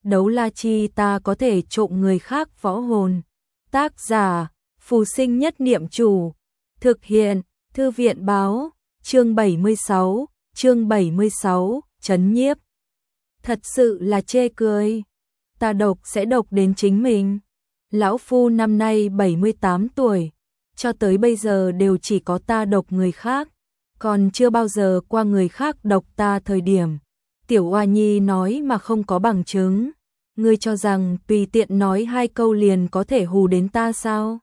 Đấu la chi ta có thể trộm người khác võ hồn. Tác giả, Phù Sinh Nhất Niệm Chủ. Thực hiện, Thư viện báo, chương 76, trấn nhiếp. Thật sự là chê cười. Ta độc sẽ độc đến chính mình. Lão phu năm nay 78 tuổi, cho tới bây giờ đều chỉ có ta độc người khác, còn chưa bao giờ qua người khác độc ta thời điểm. Tiểu Oa Nhi nói mà không có bằng chứng. Ngươi cho rằng tùy tiện nói 2 câu liền có thể hù đến ta sao?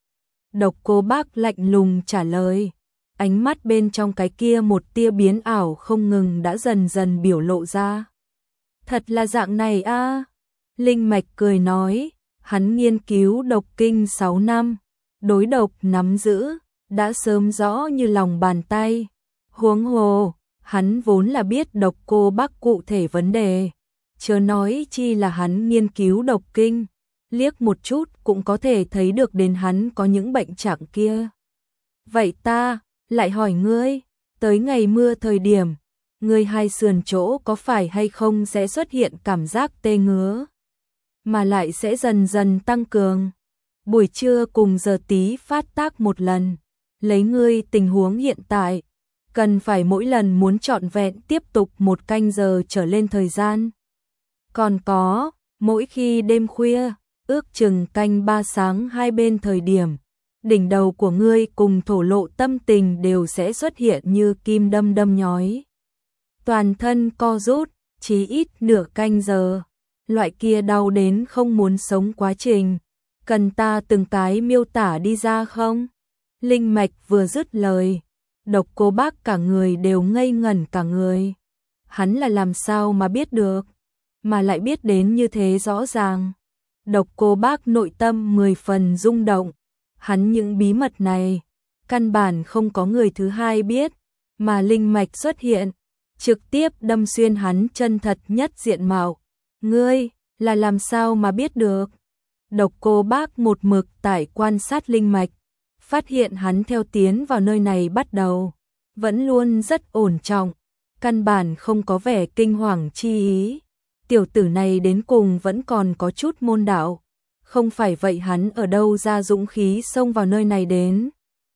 Độc Cô Bác lạnh lùng trả lời. Ánh mắt bên trong cái kia một tia biến ảo không ngừng đã dần dần biểu lộ ra. Thật là dạng này a. Linh Mạch cười nói, hắn nghiên cứu độc kinh 6 năm, đối độc nắm giữ, đã sớm rõ như lòng bàn tay. Huống hồ, hắn vốn là biết Độc Cô Bác cụ thể vấn đề, chớ nói chi là hắn nghiên cứu độc kinh, liếc một chút cũng có thể thấy được đến hắn có những bệnh trạng kia. Vậy ta lại hỏi ngươi, tới ngày mưa thời điểm, ngươi hai sườn chỗ có phải hay không sẽ xuất hiện cảm giác tê ngứa, mà lại sẽ dần dần tăng cường. Buổi trưa cùng giờ tí phát tác một lần, lấy ngươi tình huống hiện tại, cần phải mỗi lần muốn trọn vẹn tiếp tục 1 canh giờ trở lên thời gian. Còn có, mỗi khi đêm khuya, ước chừng canh 3 sáng hai bên thời điểm, đỉnh đầu của ngươi cùng thổ lộ tâm tình đều sẽ xuất hiện như kim đâm đâm nhói. Toàn thân co rút, chí ít nửa canh giờ. Loại kia đau đến không muốn sống quá trình, cần ta từng cái miêu tả đi ra không? Linh Mạch vừa dứt lời, Độc Cô Bác cả người đều ngây ngẩn cả người. Hắn là làm sao mà biết được, mà lại biết đến như thế rõ ràng. Độc Cô Bác nội tâm 10 phần rung động, hắn những bí mật này, căn bản không có người thứ hai biết, mà Linh Mạch xuất hiện, trực tiếp đâm xuyên hắn chân thật nhất diện mạo. Ngươi, là làm sao mà biết được? Độc Cô Bác một mực tại quan sát Linh Mạch, phát hiện hắn theo tiến vào nơi này bắt đầu, vẫn luôn rất ổn trọng, căn bản không có vẻ kinh hoàng chi ý. Tiểu tử này đến cùng vẫn còn có chút môn đạo, không phải vậy hắn ở đâu ra dũng khí xông vào nơi này đến?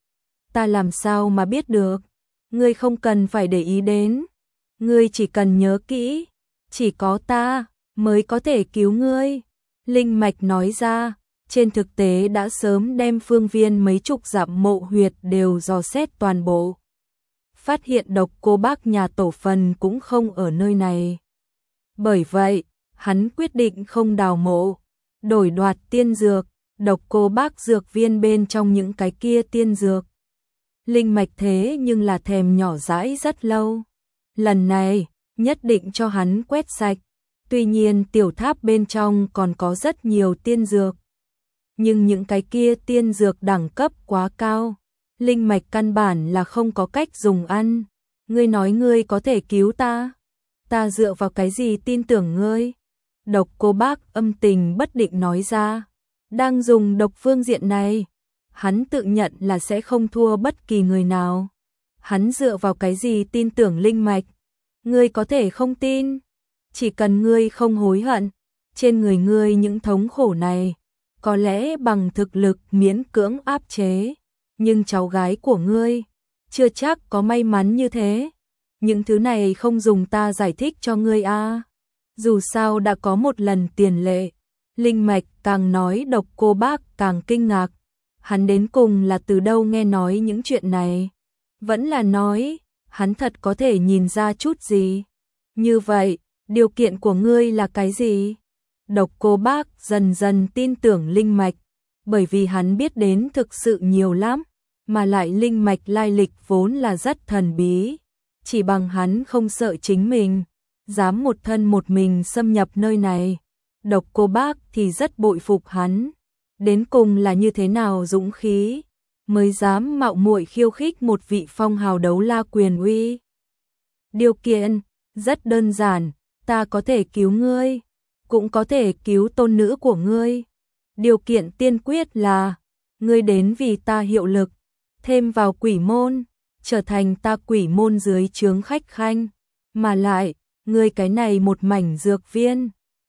Ta làm sao mà biết được? Ngươi không cần phải để ý đến, ngươi chỉ cần nhớ kỹ, chỉ có ta mới có thể cứu ngươi. Linh Mạch nói ra, trên thực tế đã sớm đem phương viên mấy chục dặm mộ huyệt đều dò xét toàn bộ. Phát hiện Độc Cô Bác nhà tổ phần cũng không ở nơi này. Bởi vậy, hắn quyết định không đào mộ, đổi đoạt tiên dược, Độc Cô Bác dược viên bên trong những cái kia tiên dược. Linh Mạch thế nhưng là thèm nhỏ dãi rất lâu. Lần này, nhất định cho hắn quét sạch. Tuy nhiên tiểu tháp bên trong còn có rất nhiều tiên dược, nhưng những cái kia tiên dược đẳng cấp quá cao, Linh Mạch căn bản là không có cách dùng ăn. Ngươi nói ngươi có thể cứu ta, ta dựa vào cái gì tin tưởng ngươi? Độc Cô Bác âm tình bất định nói ra, đang dùng độc phương diện này, hắn tự nhận là sẽ không thua bất kỳ người nào. Hắn dựa vào cái gì tin tưởng Linh Mạch? Ngươi có thể không tin, chỉ cần ngươi không hối hận, trên người ngươi những thống khổ này, có lẽ bằng thực lực miễn cưỡng áp chế, nhưng cháu gái của ngươi, chưa chắc có may mắn như thế. Những thứ này không dùng ta giải thích cho ngươi a. Dù sao đã có một lần tiền lệ. Linh Mạch càng nói Độc Cô Bác càng kinh ngạc. Hắn đến cùng là từ đâu nghe nói những chuyện này? Vẫn là nói, hắn thật có thể nhìn ra chút gì? Như vậy, điều kiện của ngươi là cái gì? Độc Cô Bác dần dần tin tưởng Linh Mạch, bởi vì hắn biết đến thực sự nhiều lắm, mà lại Linh Mạch lai lịch vốn là rất thần bí. Chỉ bằng hắn không sợ chính mình, dám một thân một mình xâm nhập nơi này. Độc Cô Bác thì rất bội phục hắn. Đến cùng là như thế nào dũng khí, mới dám mạo muội khiêu khích một vị phong hào đấu la quyền uy. Điều kiện, rất đơn giản, ta có thể cứu ngươi, cũng có thể cứu tôn nữ của ngươi. Điều kiện tiên quyết là, ngươi đến vì ta hiệu lực, thêm vào quỷ môn, trở thành ta quỷ môn dưới trướng khách khanh, mà lại, ngươi cái này một mảnh dược viên,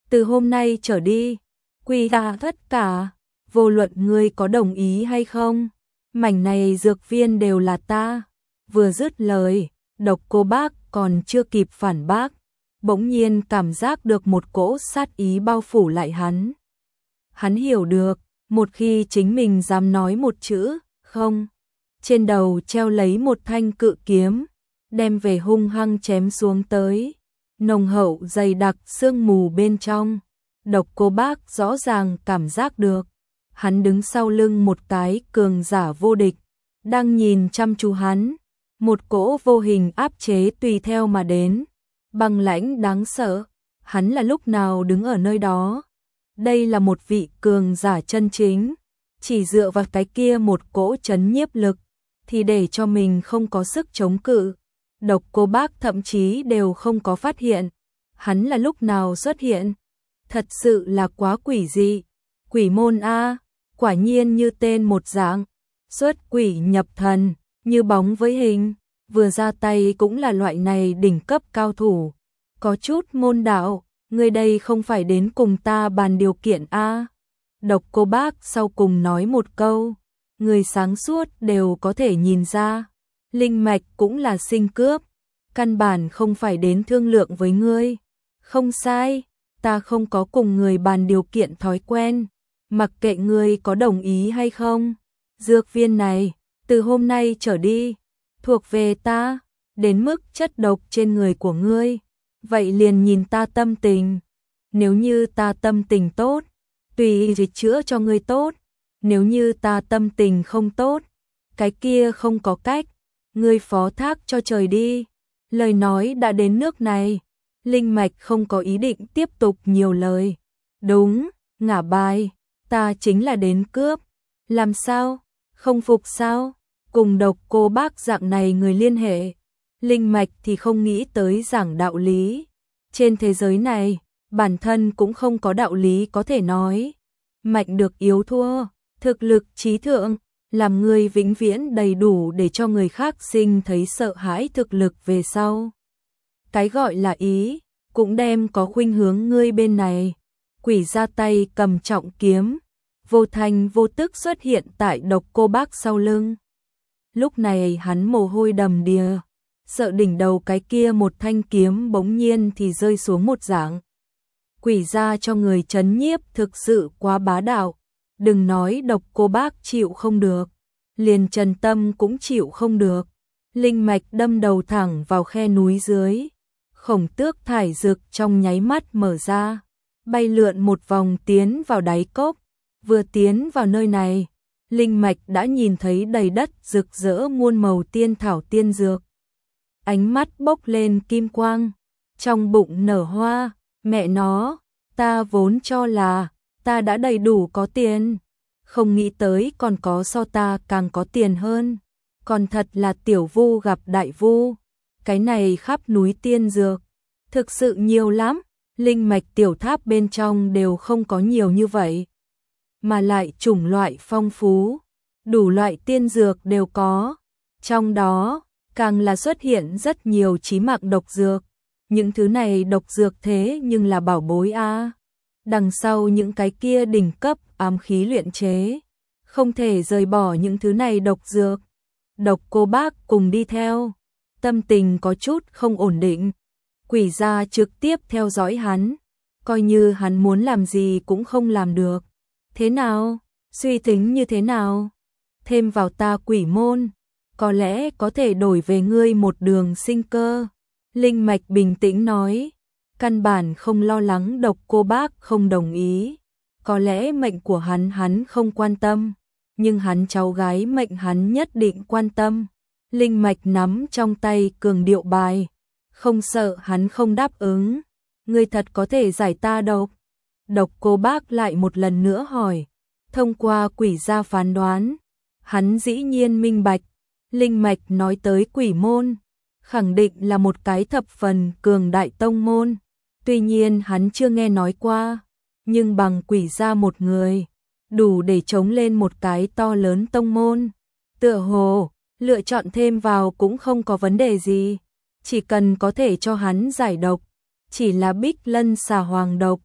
từ hôm nay trở đi, quy ra tất cả, vô luận ngươi có đồng ý hay không, mảnh này dược viên đều là ta. Vừa dứt lời, Độc Cô Bác còn chưa kịp phản bác, bỗng nhiên cảm giác được một cỗ sát ý bao phủ lại hắn. Hắn hiểu được, một khi chính mình dám nói một chữ, không, trên đầu treo lấy một thanh cự kiếm, đem về hung hăng chém xuống tới, nồng hậu dày đặc sương mù bên trong. Độc Cô Bác rõ ràng cảm giác được, hắn đứng sau lưng một cái cường giả vô địch, đang nhìn chăm chú hắn, một cỗ vô hình áp chế tùy theo mà đến, băng lãnh đáng sợ, hắn là lúc nào đứng ở nơi đó. Đây là một vị cường giả chân chính, chỉ dựa vào cái kia một cỗ chấn nhiếp lực, thì để cho mình không có sức chống cự. Độc Cô Bác thậm chí đều không có phát hiện, hắn là lúc nào xuất hiện. Thật sự là quá quỷ dị. Quỷ môn A, quả nhiên như tên một dạng, xuất quỷ nhập thần, như bóng với hình, vừa ra tay cũng là loại này đỉnh cấp cao thủ. Có chút môn đạo, ngươi đây không phải đến cùng ta bàn điều kiện A. Độc Cô Bác sau cùng nói một câu, người sáng suốt đều có thể nhìn ra, linh mạch cũng là sinh cướp, căn bản không phải đến thương lượng với ngươi. Không sai, ta không có cùng người bàn điều kiện thói quen, mặc kệ ngươi có đồng ý hay không. Dược viên này, từ hôm nay trở đi, thuộc về ta, đến mức chất độc trên người của ngươi, vậy liền nhìn ta tâm tình. Nếu như ta tâm tình tốt, tùy dịch chữa cho ngươi tốt, nếu như ta tâm tình không tốt, cái kia không có cách, ngươi phó thác cho trời đi. Lời nói đã đến nước này, linh mạch không có ý định tiếp tục nhiều lời. Đúng, ngả bài, ta chính là đến cướp. Làm sao? Không phục sao? Cùng Độc Cô Bác dạng này người liên hệ, linh mạch thì không nghĩ tới giảng đạo lý. Trên thế giới này, bản thân cũng không có đạo lý có thể nói. Mạnh được yếu thua, thực lực trí thượng, làm người vĩnh viễn đầy đủ để cho người khác sinh thấy sợ hãi thực lực về sau. Cái gọi là ý, cũng đem có khuynh hướng ngươi bên này. Quỷ ra tay cầm trọng kiếm, vô thành vô tức xuất hiện tại Độc Cô Bác sau lưng. Lúc này hắn mồ hôi đầm đìa, sợ đỉnh đầu cái kia một thanh kiếm bỗng nhiên thì rơi xuống một dạng. Quỷ ra cho người chấn nhiếp thực sự quá bá đạo, đừng nói Độc Cô Bác chịu không được, liền Trần Tâm cũng chịu không được. Linh mạch đâm đầu thẳng vào khe núi dưới, khổng tước thải dược trong nháy mắt mở ra, bay lượn một vòng tiến vào đáy cốc. Vừa tiến vào nơi này, linh mạch đã nhìn thấy đầy đất rực rỡ muôn màu tiên thảo tiên dược. Ánh mắt bốc lên kim quang, trong bụng nở hoa, mẹ nó, ta vốn cho là ta đã đầy đủ có tiền, không nghĩ tới còn có so ta càng có tiền hơn, còn thật là tiểu vu gặp đại vu. Cái này khắp núi tiên dược, thực sự nhiều lắm, linh mạch tiểu tháp bên trong đều không có nhiều như vậy. Mà lại chủng loại phong phú, đủ loại tiên dược đều có, trong đó càng là xuất hiện rất nhiều chí mạng độc dược. Những thứ này độc dược thế nhưng là bảo bối a. Đằng sau những cái kia đỉnh cấp ám khí luyện chế, không thể rời bỏ những thứ này độc dược. Độc Cô Bác cùng đi theo, tâm tình có chút không ổn định. Quỷ gia trực tiếp theo dõi hắn, coi như hắn muốn làm gì cũng không làm được. Thế nào? Suy tính như thế nào? Thêm vào ta quỷ môn, có lẽ có thể đổi về ngươi một đường sinh cơ. Linh mạch bình tĩnh nói, căn bản không lo lắng Độc Cô Bác không đồng ý. Có lẽ mệnh của hắn không quan tâm, nhưng hắn cháu gái mệnh hắn nhất định quan tâm. Linh mạch nắm trong tay cường điệu bài, không sợ hắn không đáp ứng. Ngươi thật có thể giải ta độc? Độc Cô Bác lại một lần nữa hỏi, thông qua quỷ gia phán đoán, hắn dĩ nhiên minh bạch. Linh mạch nói tới quỷ môn, khẳng định là một cái thập phần cường đại tông môn. Tuy nhiên hắn chưa nghe nói qua, nhưng bằng quỷ gia một người, đủ để chống lên một cái to lớn tông môn. Tựa hồ, lựa chọn thêm vào cũng không có vấn đề gì, chỉ cần có thể cho hắn giải độc, chỉ là Bích Lân Xà Hoàng độc,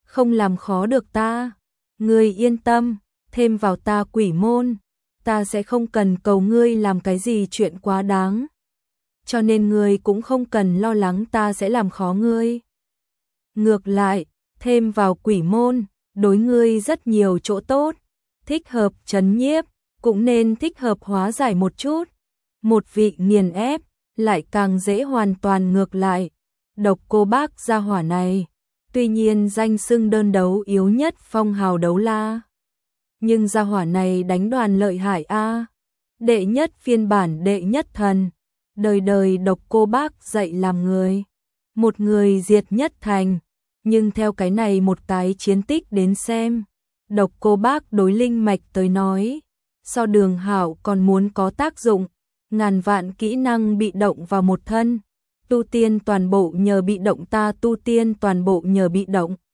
không làm khó được ta. Ngươi yên tâm, thêm vào ta quỷ môn, ta sẽ không cần cầu ngươi làm cái gì chuyện quá đáng. Cho nên ngươi cũng không cần lo lắng ta sẽ làm khó ngươi. Ngược lại, thêm vào quỷ môn, đối ngươi rất nhiều chỗ tốt, thích hợp trấn nhiếp, cũng nên thích hợp hóa giải một chút. Một vị nghiền ép, lại càng dễ hoàn toàn ngược lại. Độc Cô Bác gia hỏa này, tuy nhiên danh xưng đơn đấu yếu nhất phong hào đấu la, nhưng gia hỏa này đánh đoàn lợi hại a, đệ nhất phiên bản đệ nhất thần, đời đời Độc Cô Bác dạy làm người, một người diệt nhất thành, nhưng theo cái này một cái chiến tích đến xem, Độc Cô Bác đối linh mạch tới nói, so Đường Hạo còn muốn có tác dụng, ngàn vạn kỹ năng bị động vào một thân, tu tiên toàn bộ nhờ bị động, ta tu tiên toàn bộ nhờ bị động.